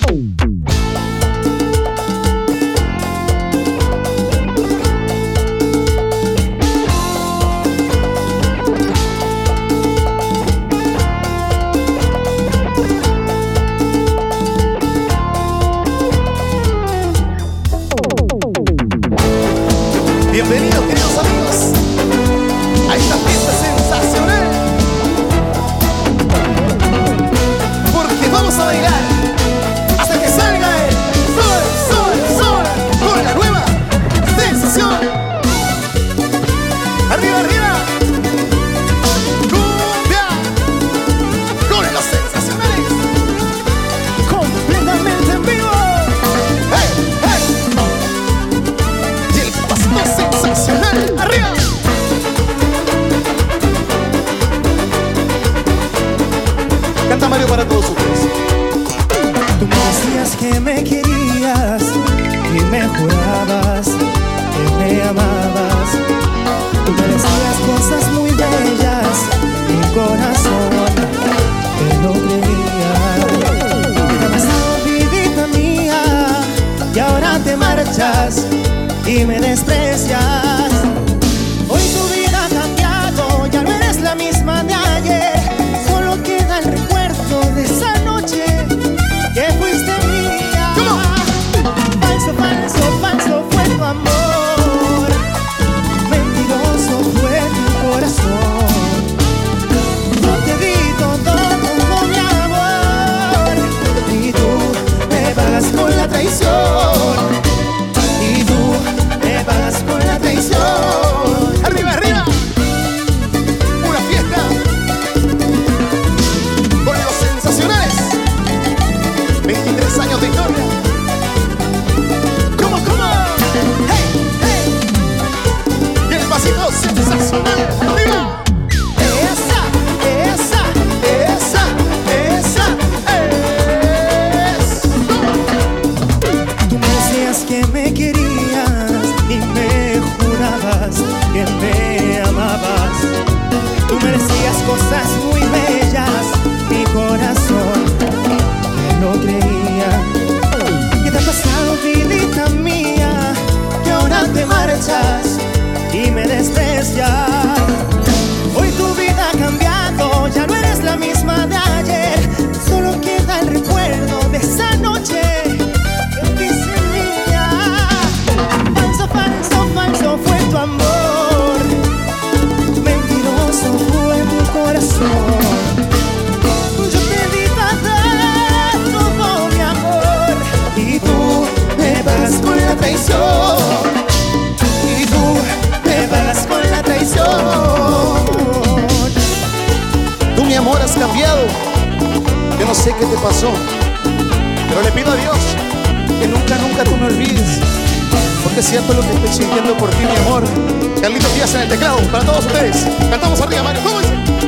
Bienvenidos, queridos amigos, a esta fiesta sensacional, porque vamos a bailar hasta que salga el sol, sol, sol, con la nueva sensación. Arriba, arriba, cumbia, con los sensacionales, completamente en vivo. ¡Hey, hey! Y el pasito sensacional, arriba. Canta Mario para todos ustedes. Tú me decías que me querías y me jurabas que me amabas. Tú me decías cosas muy bellas, mi corazón te lo creía. ¿Qué ha pasado, vidita mía? Y ahora te marchas y me desprecias. Hoy tu vida ha cambiado, ya no eres la misma de ayer. Solo queda el recuerdo de esa noche que fuiste mía. Falso, falso, falso fue tu amor, mentiroso fue tu corazón. Yo te di todo mi amor y tú me pagas con la traición. Y tú me pagas con la traición. Arriba, arriba. Una fiesta con los sensacionales. 23 años de historia. ¿Cómo, cómo? ¡Hey, hey! Y el pasito sensacional. Arriba. Esa, esa, esa, esa, es. Tú me decías que me querías y me jurabas que me amabas. Tú me decías cosas muy bellas, mi corazón te lo creía. ¿Qué te ha pasado, vidita mía? Que ahora te marchas y me desprecias. Hoy tu vida ha cambiado, ya no eres la misma de ayer. Solo queda el recuerdo de esa noche que fuiste mía. Falso, falso, falso fue tu amor, mentiroso fue tu corazón. Yo te di todo mi amor y tú me pagas con la traición. Y tú me pagas con la traición. Tú, mi amor, has cambiado. Yo no sé qué te pasó, pero le pido a Dios que nunca, nunca tú me olvides, porque es cierto lo que estoy sintiendo por ti, mi amor. Carlitos Díaz en el teclado, para todos ustedes. Cantamos arriba, Mario. ¿Cómo dice?